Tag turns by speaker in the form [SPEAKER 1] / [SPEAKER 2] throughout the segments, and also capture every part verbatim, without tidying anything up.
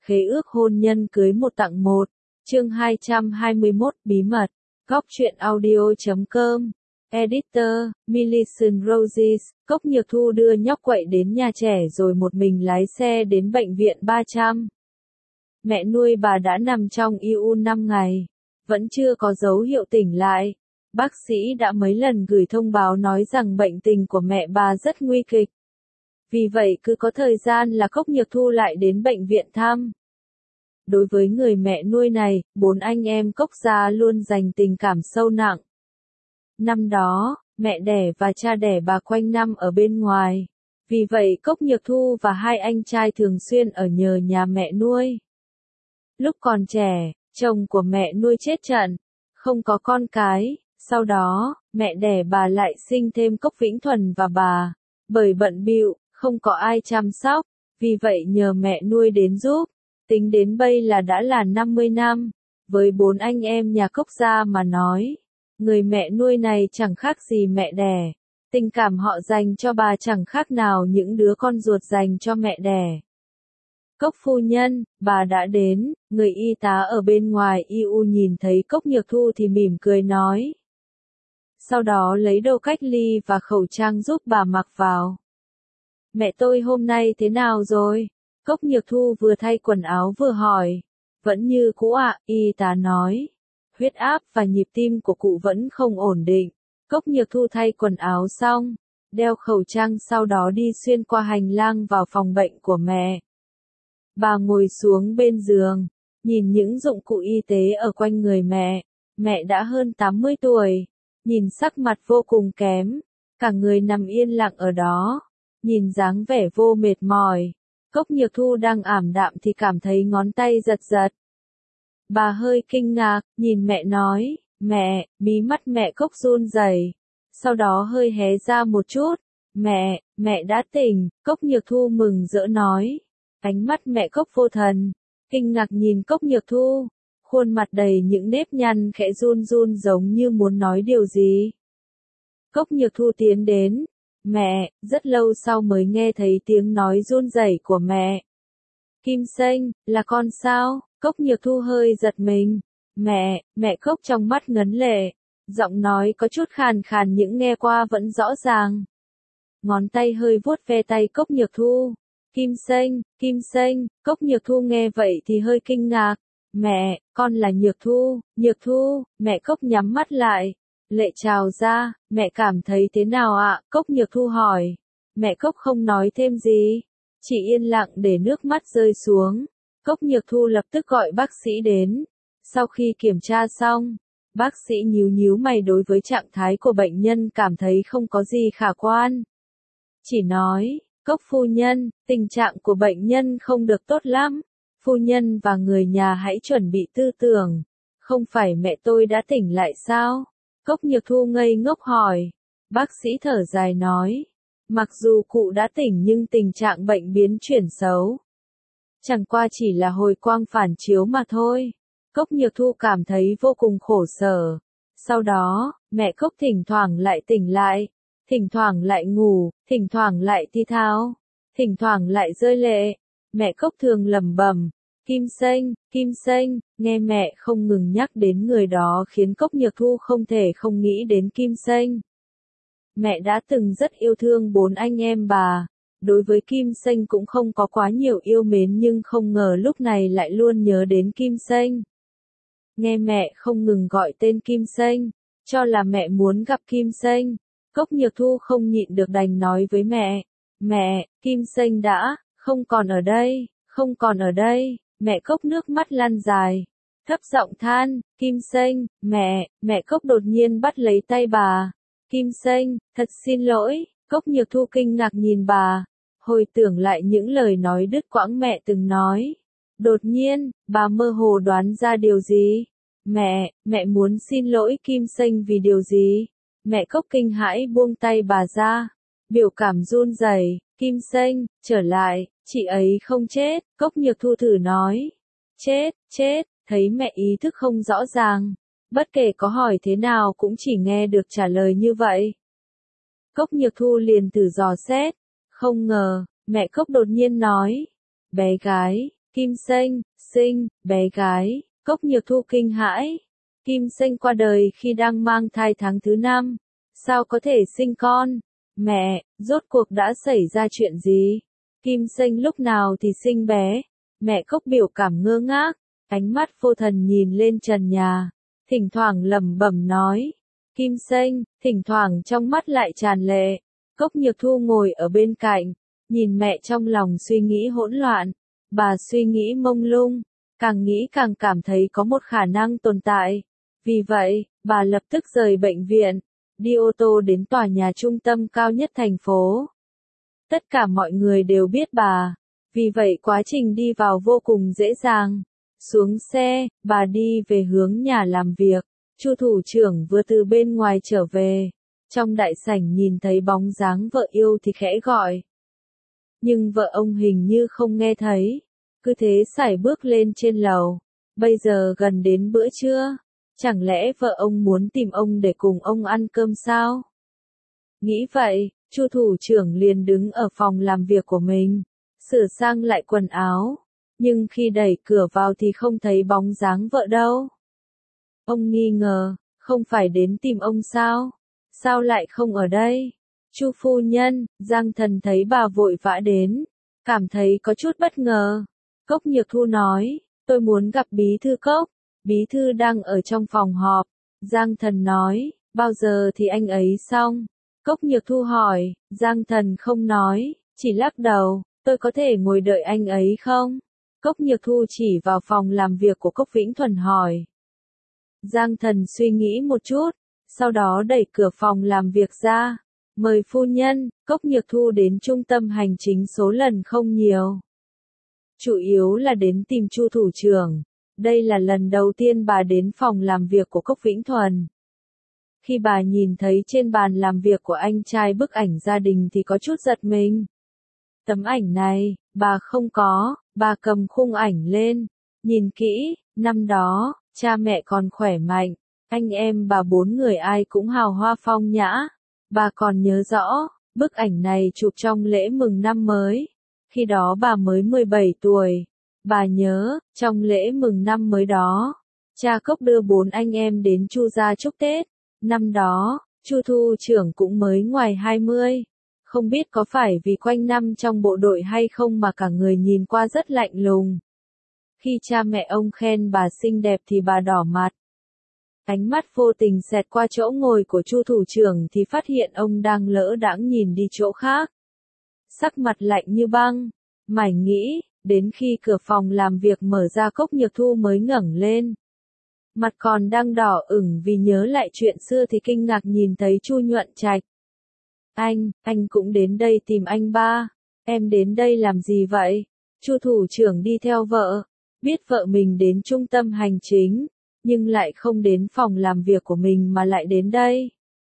[SPEAKER 1] khế ước hôn nhân cưới một tặng một, chương hai trăm hai mươi mốt bí mật, góc truyện audio chấm com, editor, Millicent Roses, Cốc Nhược Thu đưa nhóc quậy đến nhà trẻ rồi một mình lái xe đến bệnh viện ba trăm. Mẹ nuôi bà đã nằm trong i u năm ngày, vẫn chưa có dấu hiệu tỉnh lại. Bác sĩ đã mấy lần gửi thông báo nói rằng bệnh tình của mẹ bà rất nguy kịch. Vì vậy cứ có thời gian là Cốc Nhược Thu lại đến bệnh viện thăm. Đối với người mẹ nuôi này, bốn anh em Cốc gia luôn dành tình cảm sâu nặng. Năm đó, mẹ đẻ và cha đẻ bà quanh năm ở bên ngoài. Vì vậy Cốc Nhược Thu và hai anh trai thường xuyên ở nhờ nhà mẹ nuôi. Lúc còn trẻ, chồng của mẹ nuôi chết trận, không có con cái. Sau đó, mẹ đẻ bà lại sinh thêm Cốc Vĩnh Thuần và bà. Bởi bận bịu, không có ai chăm sóc, vì vậy nhờ mẹ nuôi đến giúp. Tính đến bây là đã là năm mươi năm. Với bốn anh em nhà Cốc gia mà nói, người mẹ nuôi này chẳng khác gì mẹ đẻ. Tình cảm họ dành cho bà chẳng khác nào những đứa con ruột dành cho mẹ đẻ. Cốc phu nhân, bà đã đến. Người y tá ở bên ngoài i u nhìn thấy Cốc Nhược Thu thì mỉm cười nói. Sau đó lấy đồ cách ly và khẩu trang giúp bà mặc vào. Mẹ tôi hôm nay thế nào rồi? Cốc Nhược Thu vừa thay quần áo vừa hỏi. Vẫn như cũ ạ, y tá nói. Huyết áp và nhịp tim của cụ vẫn không ổn định. Cốc Nhược Thu thay quần áo xong, đeo khẩu trang sau đó đi xuyên qua hành lang vào phòng bệnh của mẹ. Bà ngồi xuống bên giường, nhìn những dụng cụ y tế ở quanh người mẹ. Mẹ đã hơn tám mươi tuổi, nhìn sắc mặt vô cùng kém, cả người nằm yên lặng ở đó, nhìn dáng vẻ vô mệt mỏi. Cốc Nhược Thu đang ảm đạm thì cảm thấy ngón tay giật giật. Bà hơi kinh ngạc, nhìn mẹ nói, mẹ, mí mắt mẹ Cốc run rẩy, sau đó hơi hé ra một chút. Mẹ, mẹ đã tỉnh, Cốc Nhược Thu mừng rỡ nói. Ánh mắt mẹ Cốc vô thần, kinh ngạc nhìn Cốc Nhược Thu, khuôn mặt đầy những nếp nhăn khẽ run run giống như muốn nói điều gì. Cốc Nhược Thu tiến đến. Mẹ, rất lâu sau mới nghe thấy tiếng nói run rẩy của mẹ. Kim Sênh, là con sao? Cốc Nhược Thu hơi giật mình. Mẹ, mẹ Cốc trong mắt ngấn lệ. Giọng nói có chút khàn khàn những nghe qua vẫn rõ ràng. Ngón tay hơi vuốt ve tay Cốc Nhược Thu. Kim Sênh, Kim Sênh, Cốc Nhược Thu nghe vậy thì hơi kinh ngạc. Mẹ, con là Nhược Thu, Nhược Thu, mẹ Cốc nhắm mắt lại. Lệ trào ra, mẹ cảm thấy thế nào ạ? Cốc Nhược Thu hỏi. Mẹ Cốc không nói thêm gì, chỉ yên lặng để nước mắt rơi xuống. Cốc Nhược Thu lập tức gọi bác sĩ đến. Sau khi kiểm tra xong, bác sĩ nhíu nhíu mày đối với trạng thái của bệnh nhân cảm thấy không có gì khả quan. Chỉ nói, Cốc phu nhân, tình trạng của bệnh nhân không được tốt lắm. Phu nhân và người nhà hãy chuẩn bị tư tưởng. Không phải mẹ tôi đã tỉnh lại sao? Cốc Nhược Thu ngây ngốc hỏi. Bác sĩ thở dài nói. Mặc dù cụ đã tỉnh nhưng tình trạng bệnh biến chuyển xấu. Chẳng qua chỉ là hồi quang phản chiếu mà thôi. Cốc Nhược Thu cảm thấy vô cùng khổ sở. Sau đó, mẹ Cốc thỉnh thoảng lại tỉnh lại. Thỉnh thoảng lại ngủ, thỉnh thoảng lại thi thao. Thỉnh thoảng lại rơi lệ. Mẹ Cốc thường lẩm bẩm. Kim Sênh, Kim Sênh, nghe mẹ không ngừng nhắc đến người đó khiến Cốc Nhược Thu không thể không nghĩ đến Kim Sênh. Mẹ đã từng rất yêu thương bốn anh em bà, đối với Kim Sênh cũng không có quá nhiều yêu mến nhưng không ngờ lúc này lại luôn nhớ đến Kim Sênh. Nghe mẹ không ngừng gọi tên Kim Sênh, cho là mẹ muốn gặp Kim Sênh. Cốc Nhược Thu không nhịn được đành nói với mẹ, mẹ, Kim Sênh đã, không còn ở đây, không còn ở đây. Mẹ Cốc nước mắt lăn dài, thấp giọng than, Kim Sênh, mẹ, mẹ Cốc đột nhiên bắt lấy tay bà. Kim Sênh, thật xin lỗi. Cốc Nhược Thu kinh ngạc nhìn bà, hồi tưởng lại những lời nói đứt quãng mẹ từng nói. Đột nhiên, bà mơ hồ đoán ra điều gì. Mẹ, mẹ muốn xin lỗi Kim Sênh vì điều gì? Mẹ Cốc kinh hãi buông tay bà ra, biểu cảm run rẩy. Kim Sênh, trở lại, chị ấy không chết. Cốc Nhược Thu thử nói. Chết, chết, thấy mẹ ý thức không rõ ràng. Bất kể có hỏi thế nào cũng chỉ nghe được trả lời như vậy. Cốc Nhược Thu liền thử dò xét. Không ngờ, mẹ Cốc đột nhiên nói. Bé gái, Kim Sênh, sinh, bé gái, Cốc Nhược Thu kinh hãi. Kim Sênh qua đời khi đang mang thai tháng thứ năm. Sao có thể sinh con? Mẹ, rốt cuộc đã xảy ra chuyện gì? Kim Sênh lúc nào thì sinh bé? Mẹ Cốc biểu cảm ngơ ngác, ánh mắt vô thần nhìn lên trần nhà, thỉnh thoảng lẩm bẩm nói. Kim Sênh, thỉnh thoảng trong mắt lại tràn lệ. Cốc Nhược Thu ngồi ở bên cạnh, nhìn mẹ trong lòng suy nghĩ hỗn loạn. Bà suy nghĩ mông lung, càng nghĩ càng cảm thấy có một khả năng tồn tại. Vì vậy, bà lập tức rời bệnh viện, đi ô tô đến tòa nhà trung tâm cao nhất thành phố. Tất cả mọi người đều biết bà, vì vậy quá trình đi vào vô cùng dễ dàng. Xuống xe, bà đi về hướng nhà làm việc. Chu thủ trưởng vừa từ bên ngoài trở về, trong đại sảnh nhìn thấy bóng dáng vợ yêu thì khẽ gọi. Nhưng vợ ông hình như không nghe thấy, cứ thế sải bước lên trên lầu. Bây giờ gần đến bữa trưa, chẳng lẽ vợ ông muốn tìm ông để cùng ông ăn cơm sao? Nghĩ vậy, Chu thủ trưởng liền đứng ở phòng làm việc của mình, sửa sang lại quần áo, nhưng khi đẩy cửa vào thì không thấy bóng dáng vợ đâu. Ông nghi ngờ, không phải đến tìm ông sao? Sao lại không ở đây? Chu phu nhân, Giang Thần thấy bà vội vã đến, cảm thấy có chút bất ngờ. Cốc Nhược Thu nói, tôi muốn gặp bí thư Cốc, bí thư đang ở trong phòng họp. Giang Thần nói, bao giờ thì anh ấy xong? Cốc Nhược Thu hỏi, Giang Thần không nói, chỉ lắc đầu, tôi có thể ngồi đợi anh ấy không? Cốc Nhược Thu chỉ vào phòng làm việc của Cốc Vĩnh Thuần hỏi. Giang Thần suy nghĩ một chút, sau đó đẩy cửa phòng làm việc ra. Mời phu nhân. Cốc Nhược Thu đến trung tâm hành chính số lần không nhiều. Chủ yếu là đến tìm Chu thủ trưởng. Đây là lần đầu tiên bà đến phòng làm việc của Cốc Vĩnh Thuần. Khi bà nhìn thấy trên bàn làm việc của anh trai bức ảnh gia đình thì có chút giật mình. Tấm ảnh này, bà không có, bà cầm khung ảnh lên, nhìn kỹ, năm đó, cha mẹ còn khỏe mạnh, anh em bà bốn người ai cũng hào hoa phong nhã. Bà còn nhớ rõ, bức ảnh này chụp trong lễ mừng năm mới, khi đó bà mới mười bảy tuổi. Bà nhớ, trong lễ mừng năm mới đó, cha Cốc đưa bốn anh em đến Chu gia chúc Tết. Năm đó, Chu thủ trưởng cũng mới ngoài hai mươi. Không biết có phải vì quanh năm trong bộ đội hay không mà cả người nhìn qua rất lạnh lùng. Khi cha mẹ ông khen bà xinh đẹp thì bà đỏ mặt. Ánh mắt vô tình xẹt qua chỗ ngồi của Chu thủ trưởng thì phát hiện ông đang lỡ đãng nhìn đi chỗ khác. Sắc mặt lạnh như băng, mải nghĩ, đến khi cửa phòng làm việc mở ra Cốc Nhược Thu mới ngẩng lên. Mặt còn đang đỏ ửng vì nhớ lại chuyện xưa thì kinh ngạc nhìn thấy Chu Nhuận Trạch. Anh, anh cũng đến đây tìm anh ba. Em đến đây làm gì vậy? Chu thủ trưởng đi theo vợ, biết vợ mình đến trung tâm hành chính, nhưng lại không đến phòng làm việc của mình mà lại đến đây.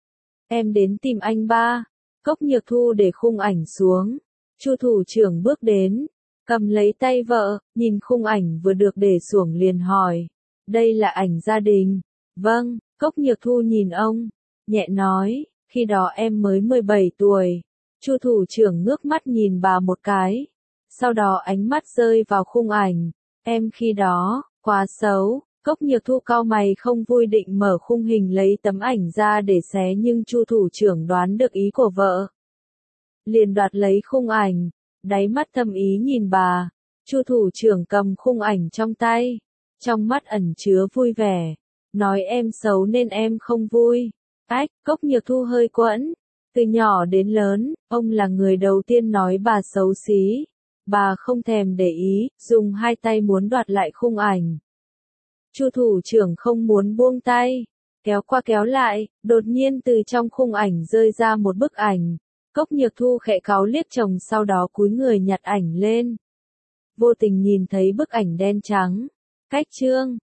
[SPEAKER 1] Em đến tìm anh ba. Cốc Nhược Thu để khung ảnh xuống. Chu thủ trưởng bước đến, cầm lấy tay vợ, nhìn khung ảnh vừa được để xuống liền hỏi. Đây là ảnh gia đình. Vâng, Cốc Nhược Thu nhìn ông, nhẹ nói, khi đó em mới mười bảy tuổi. Chu thủ trưởng ngước mắt nhìn bà một cái, sau đó ánh mắt rơi vào khung ảnh. Em khi đó, quá xấu. Cốc Nhược Thu cau mày không vui định mở khung hình lấy tấm ảnh ra để xé nhưng Chu thủ trưởng đoán được ý của vợ. Liền đoạt lấy khung ảnh, đáy mắt thâm ý nhìn bà. Chu thủ trưởng cầm khung ảnh trong tay, trong mắt ẩn chứa vui vẻ, nói em xấu nên em không vui. Ách, Cốc Nhược Thu hơi quẫn. Từ nhỏ đến lớn, ông là người đầu tiên nói bà xấu xí. Bà không thèm để ý, dùng hai tay muốn đoạt lại khung ảnh. Chu thủ trưởng không muốn buông tay, kéo qua kéo lại, đột nhiên từ trong khung ảnh rơi ra một bức ảnh. Cốc Nhược Thu khẽ cáu liếc chồng sau đó cúi người nhặt ảnh lên. Vô tình nhìn thấy bức ảnh đen trắng, cách chương,